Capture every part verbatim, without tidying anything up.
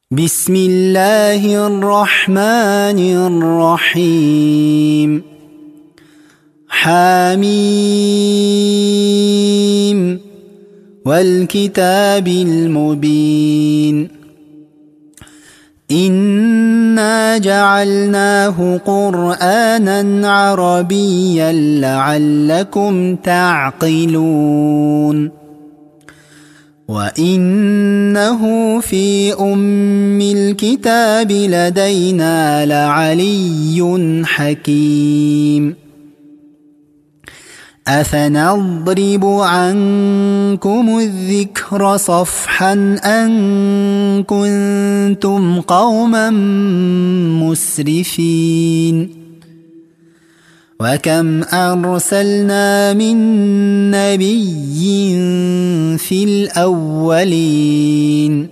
بسم الله الرحمن الرحيم حميم والكتاب المبين إنا جعلناه قرآنا عربيا لعلكم تعقلون وإنه في أم الكتاب لدينا لعلي حكيم أفنضرب عنكم الذكر صفحا أن كنتم قوما مسرفين وكم أرسلنا من نبي في الأولين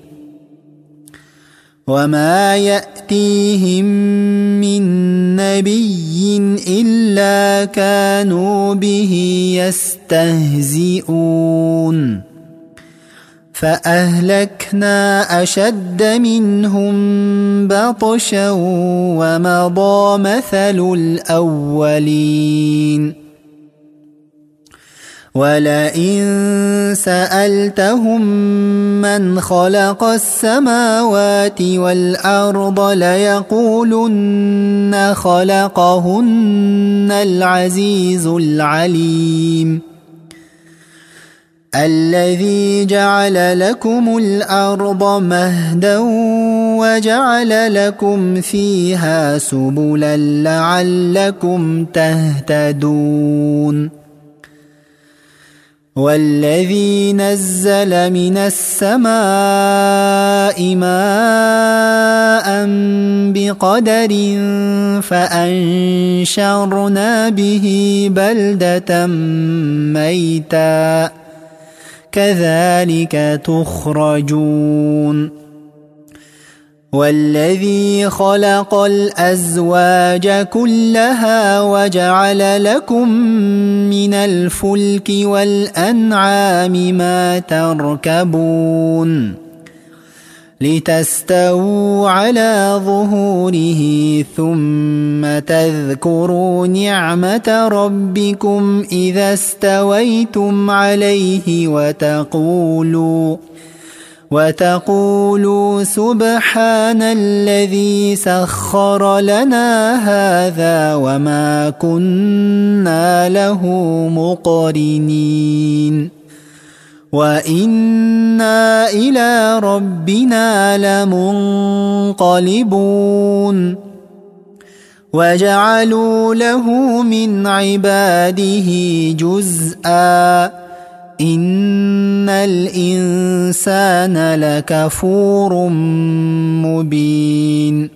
وما يأتيهم من نبي إلا كانوا به يستهزئون فأهلكنا أشد منهم بطشا ومضى مثل الأولين ولئن سألتهم من خلق السماوات والأرض ليقولن خلقهن العزيز العليم الذي جعل لكم الأرض مهدا وجعل لكم فيها سبلا لعلكم تهتدون والذي نزل من السماء ماء بقدر فأنشرنا به بلدة ميتا كذلك تخرجون والذي خلق الأزواج كلها وجعل لكم من الفلك والأنعام ما تركبون لتستووا على ظهوره ثم تذكروا نعمة ربكم إذا استويتم عليه وتقولوا وتقولوا سبحان الذي سخر لنا هذا وما كنا له مقرنين وإنا إلى ربنا لمنقلبون وجعلوا له من عباده جزءا إن الإنسان لكفور مبين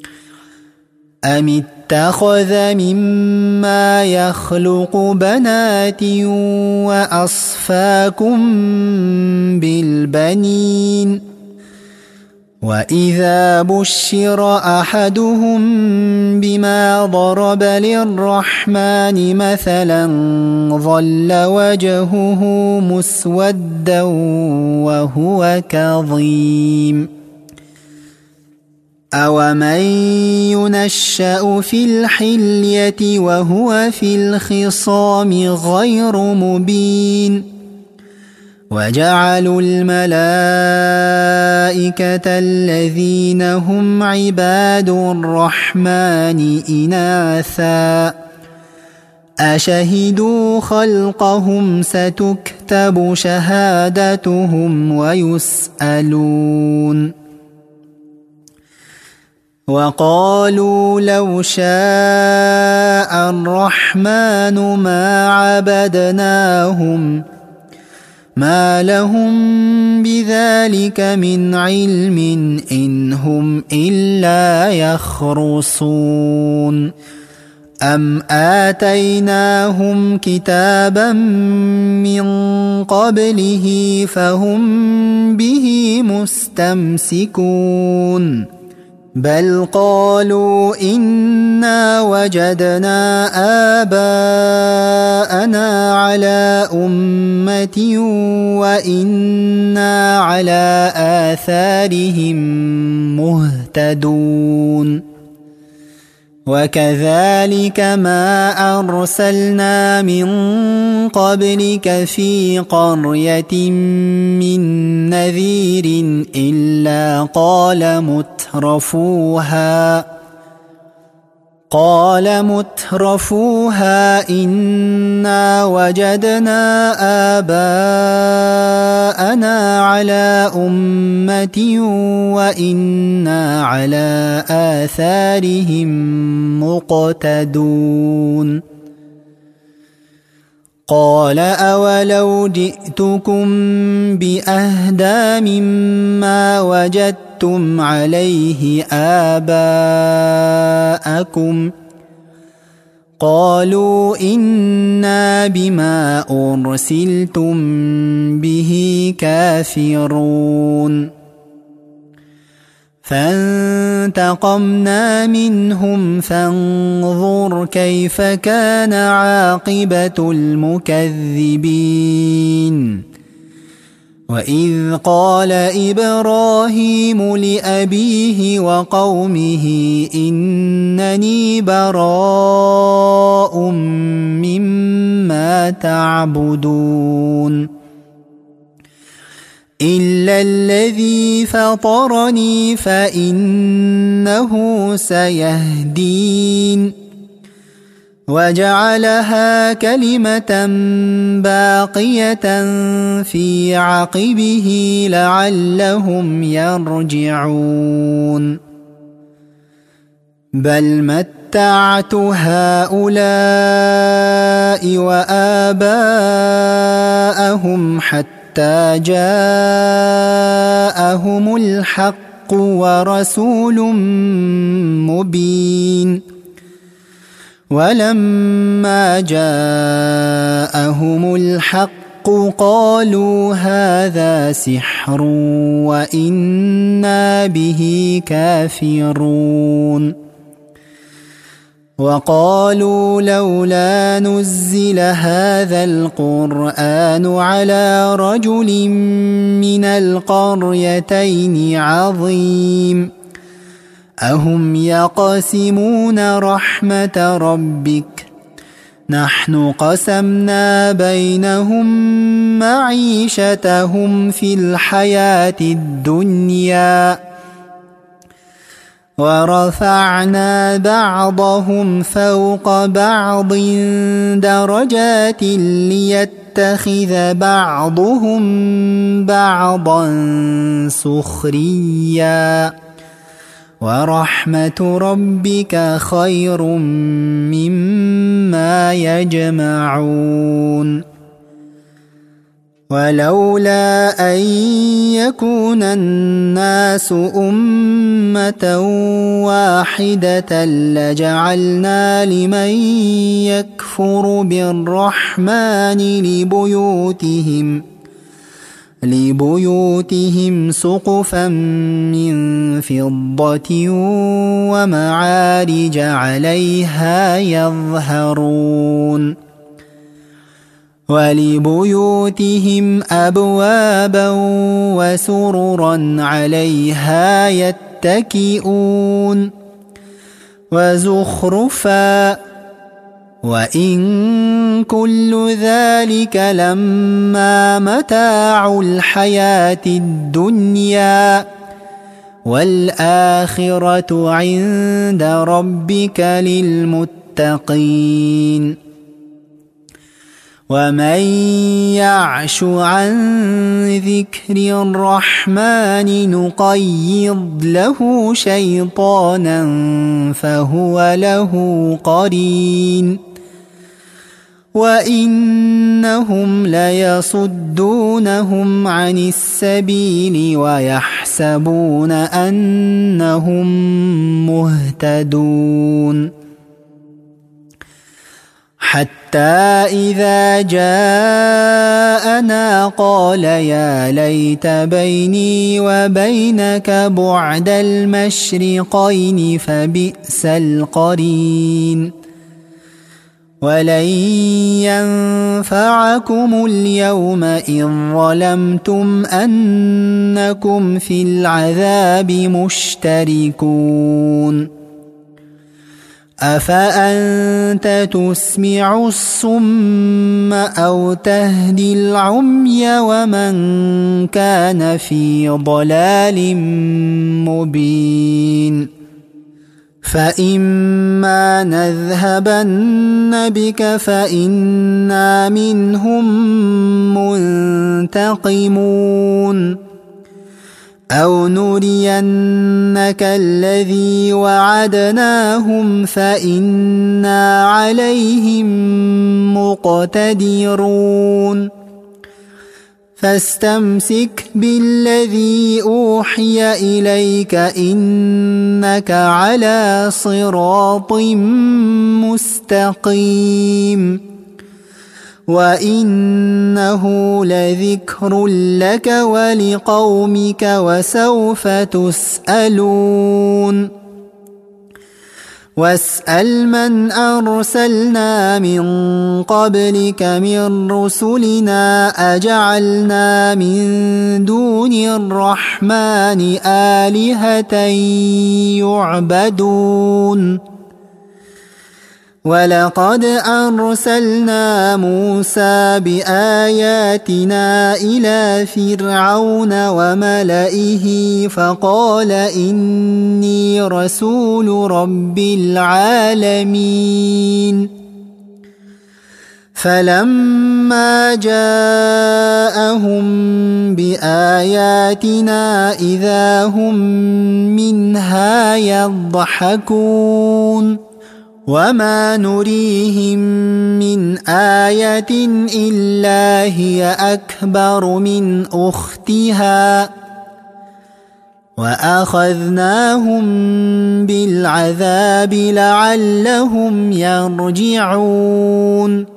أم اتخذ مما يخلق بنات وأصفاكم بالبنين وإذا بشر أحدهم بما ضرب للرحمن مثلا ظل وجهه مسودا وهو كظيم أومن ينشأ في الحلية وهو في الخصام غير مبين وجعلوا الملائكة الذين هم عباد الرحمن إناثا أشهدوا خلقهم ستكتب شهادتهم ويسألون وقالوا لو شاء الرحمن ما عبدناهم ما لهم بذلك من علم إن هم إلا يخرصون أم آتيناهم كتابا من قبله فهم به مستمسكون بل قالوا إنا وجدنا آباءنا على أمة وإنا على آثارهم مهتدون وكذلك ما أرسلنا من قبلك في قرية من نذير إلا قال مترفوها قال مترفوها إنا وجدنا آباءنا على أمة وإنا على آثارهم مقتدون قال أولو جئتكم بأهدى مما وجدتم عليه آباءكم قالوا إنا بما أرسلتم به كافرون فانتقمنا منهم فانظر كيف كان عاقبة المكذبين وإذ قال إبراهيم لأبيه وقومه إنني براء مما تعبدون إلا الذي فطرني فإنه سيهدين وجعلها كلمة باقية في عقبه لعلهم يرجعون بل متعت هؤلاء وآباءهم حتى حتى جاءهم الحق ورسول مبين ولما جاءهم الحق قالوا هذا سحر وإنا به كافرون وقالوا لولا نزل هذا القرآن على رجل من القريتين عظيم أهم يقسمون رحمة ربك نحن قسمنا بينهم معيشتهم في الحياة الدنيا ورفعنا بعضهم فوق بعض درجات ليتخذ بعضهم بعضا سخريا ورحمة ربك خير مما يجمعون ولولا أن يكون الناس أمة واحدة لجعلنا لمن يكفر بالرحمن لبيوتهم لبيوتهم سقفا من فضة ومعارج عليها يظهرون ولبيوتهم أبوابا وسررا عليها يتكئون وزخرفا وإن كل ذلك لما متاع الحياة الدنيا والآخرة عند ربك للمتقين ومن يعش عن ذكر الرحمن نقيض له شيطانا فهو له قرين وإنهم ليصدونهم عن السبيل ويحسبون أنهم مهتدون حتى إذا جاءنا قال يا ليت بيني وبينك بعد المشرقين فبئس القرين ولن ينفعكم اليوم إذ ظلمتم أنكم في العذاب مشتركون أفأنت تسمع الصم أو تهدي العمي ومن كان في ضلال مبين فإما نذهبن بك فإنا منهم منتقمون أو نرينك الذي وعدناهم فإنا عليهم مقتدرون فاستمسك بالذي أوحي إليك إنك على صراط مستقيم وإنه لذكر لك ولقومك وسوف تسألون واسأل من أرسلنا من قبلك من رسلنا أجعلنا من دون الرحمن آلهة يعبدون ولقد أرسلنا موسى بآياتنا إلى فرعون وملئه فقال إني رسول رب العالمين فلما جاءهم بآياتنا إذا هم منها يضحكون وما نريهم من آية إلا هي أكبر من أختها وأخذناهم بالعذاب لعلهم يرجعون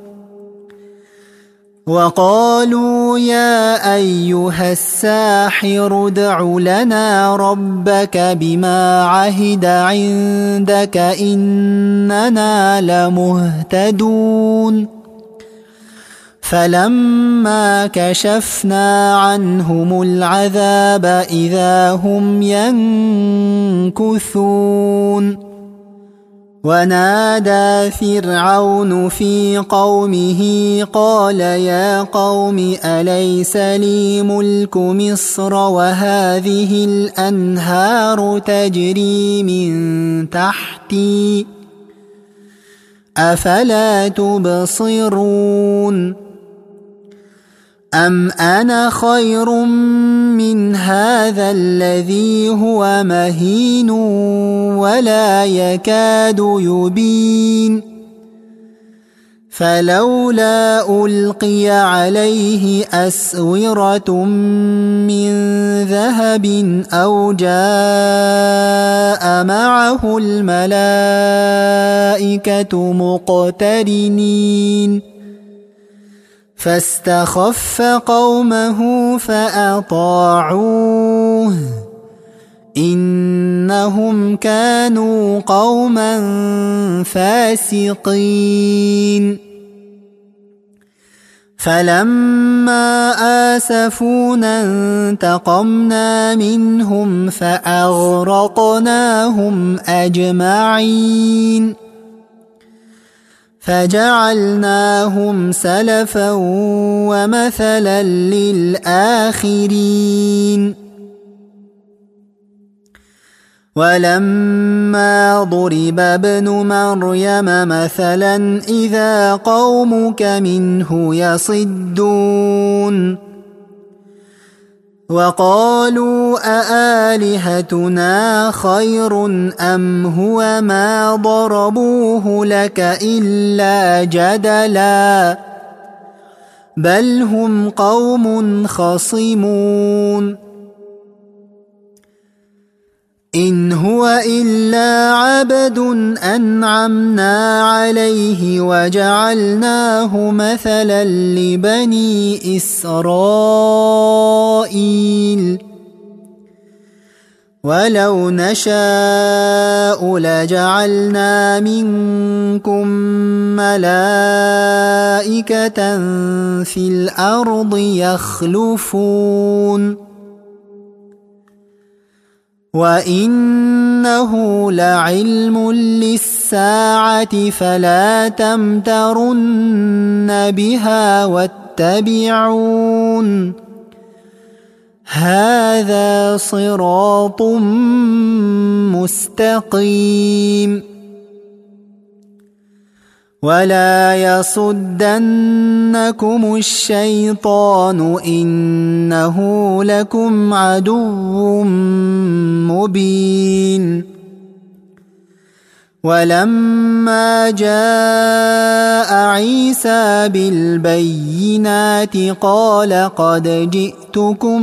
وقالوا يا أيها الساحر ادع لنا ربك بما عهد عندك إننا لمهتدون فلما كشفنا عنهم العذاب إذا هم ينكثون ونادى فرعون في قومه قال يا قوم أليس لي ملك مصر وهذه الأنهار تجري من تحتي أفلا تبصرون أم أنا خير من هذا الذي هو مهين ولا يكاد يبين فلولا ألقي عليه أسورة من ذهب أو جاء معه الملائكة مقترنين فاستخف قومه فأطاعوه إنهم كانوا قوما فاسقين فلما آسفونا انتقمنا منهم فأغرقناهم أجمعين فجعلناهم سلفا ومثلا للآخرين ولما ضرب ابن مريم مثلا إذا قومك منه يصدون وقالوا أآلهتنا خير أم هو ما ضربوه لك إلا جدلا بل هم قوم خصمون إن هو إلا عبد أنعمنا عليه وجعلناه مثلا لبني إسرائيل ولو نشاء لجعلنا منكم ملائكة في الأرض يخلفون وإنه لعلم للساعة فلا تمترن بها واتبعون هذا صراط مستقيم ولا يصدنكم الشيطان إنه لكم عدو مبين ولما جاء عيسى بالبينات قال قد جئتكم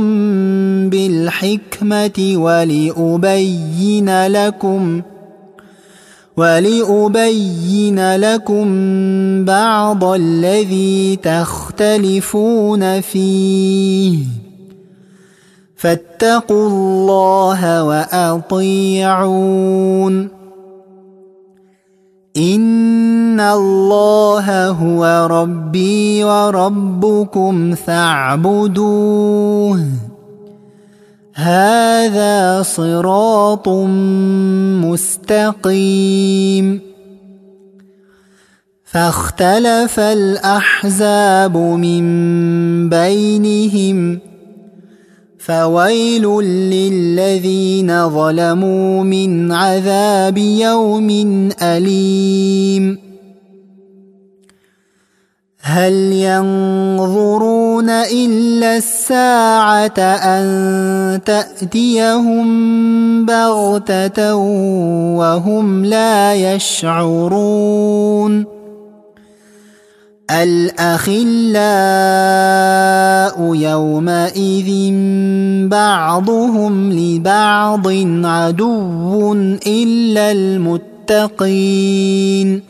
بالحكمة ولأبين لكم ولأبين لكم بعض الذي تختلفون فيه فاتقوا الله وأطيعون إن الله هو ربي وربكم فاعبدوه هذا صراط مستقيم فاختلف الأحزاب من بينهم فويل للذين ظلموا من عذاب يوم أليم هل ينظرون إلا الساعة أن تأتيهم بغتة وهم لا يشعرون الأخلاء يومئذ بعضهم لبعض عدو إلا المتقين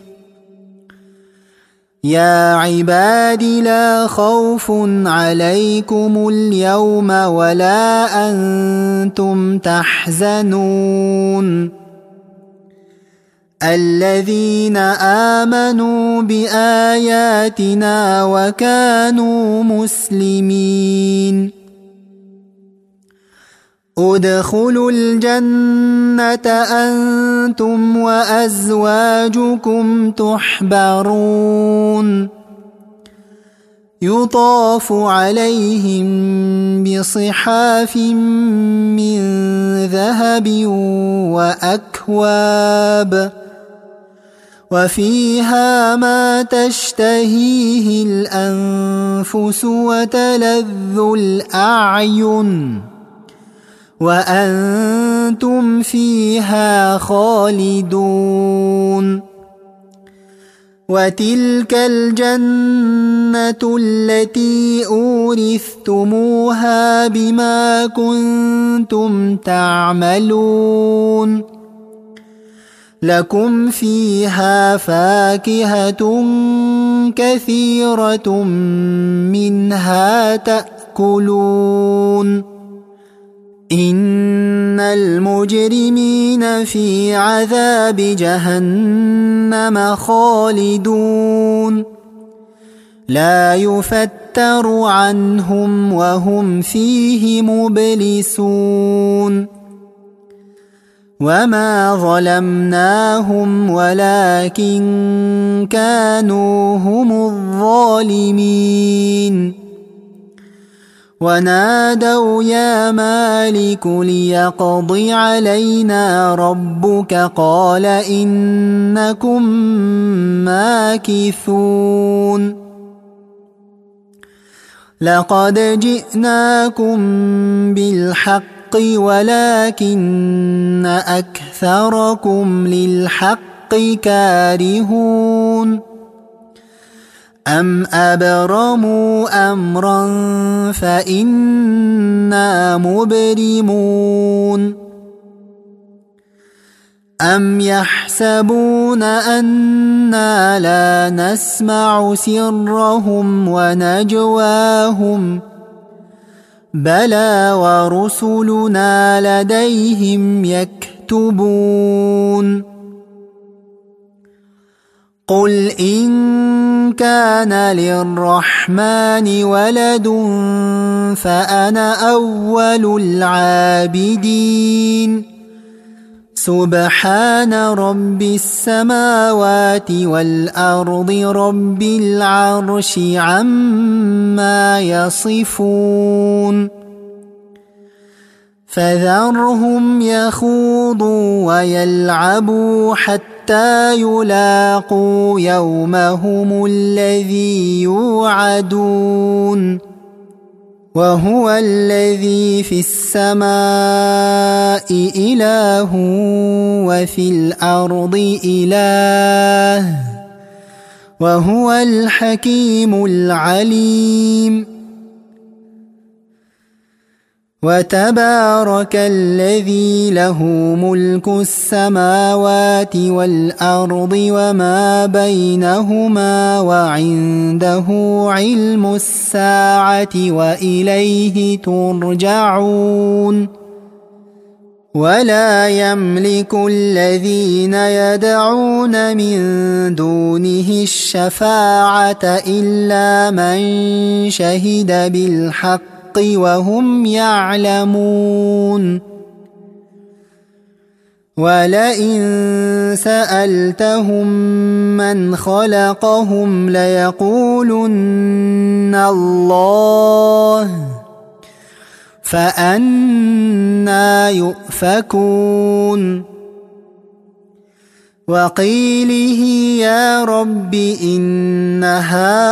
يا عباد لا خوف عليكم اليوم ولا أنتم تحزنون الذين آمنوا بآياتنا وكانوا مسلمين ادخلوا الجنة أنتم وأزواجكم تحبرون يطاف عليهم بصحاف من ذهب وأكواب وفيها ما تشتهيه الأنفس وتلذ الأعين وأنتم فيها خالدون وتلك الجنة التي أورثتموها بما كنتم تعملون لكم فيها فاكهة كثيرة منها تأكلون إن المجرمين في عذاب جهنم خالدون لا يفتر عنهم وهم فيه مبلسون وما ظلمناهم ولكن كانوا هم الظالمين ونادوا يا مالك ليقض علينا ربك قال إنكم ماكثون لقد جئناكم بالحق ولكن أكثركم للحق كارهون أم أبرموا أمرا فإنا مبرمون أم يحسبون أنا لا نسمع سرهم ونجواهم بلى ورسلنا لديهم يكتبون قل إن كان للرحمن ولد فأنا أول العابدين سبحان رب السماوات والأرض رب العرش عما يصفون فذرهم يخوضوا ويلعبوا حتى يلاقوا يومهم الذي يوعدون وهو الذي في السماء إله وفي الأرض إله وهو الحكيم العليم وتبارك الذي له ملك السماوات والأرض وما بينهما وعنده علم الساعة وإليه ترجعون ولا يملك الذين يدعون من دونه الشفاعة إلا من شهد بالحق وهم يعلمون ولئن سألتهم من خلقهم ليقولن الله فأنى يؤفكون وقيله يا رب إن هؤلاء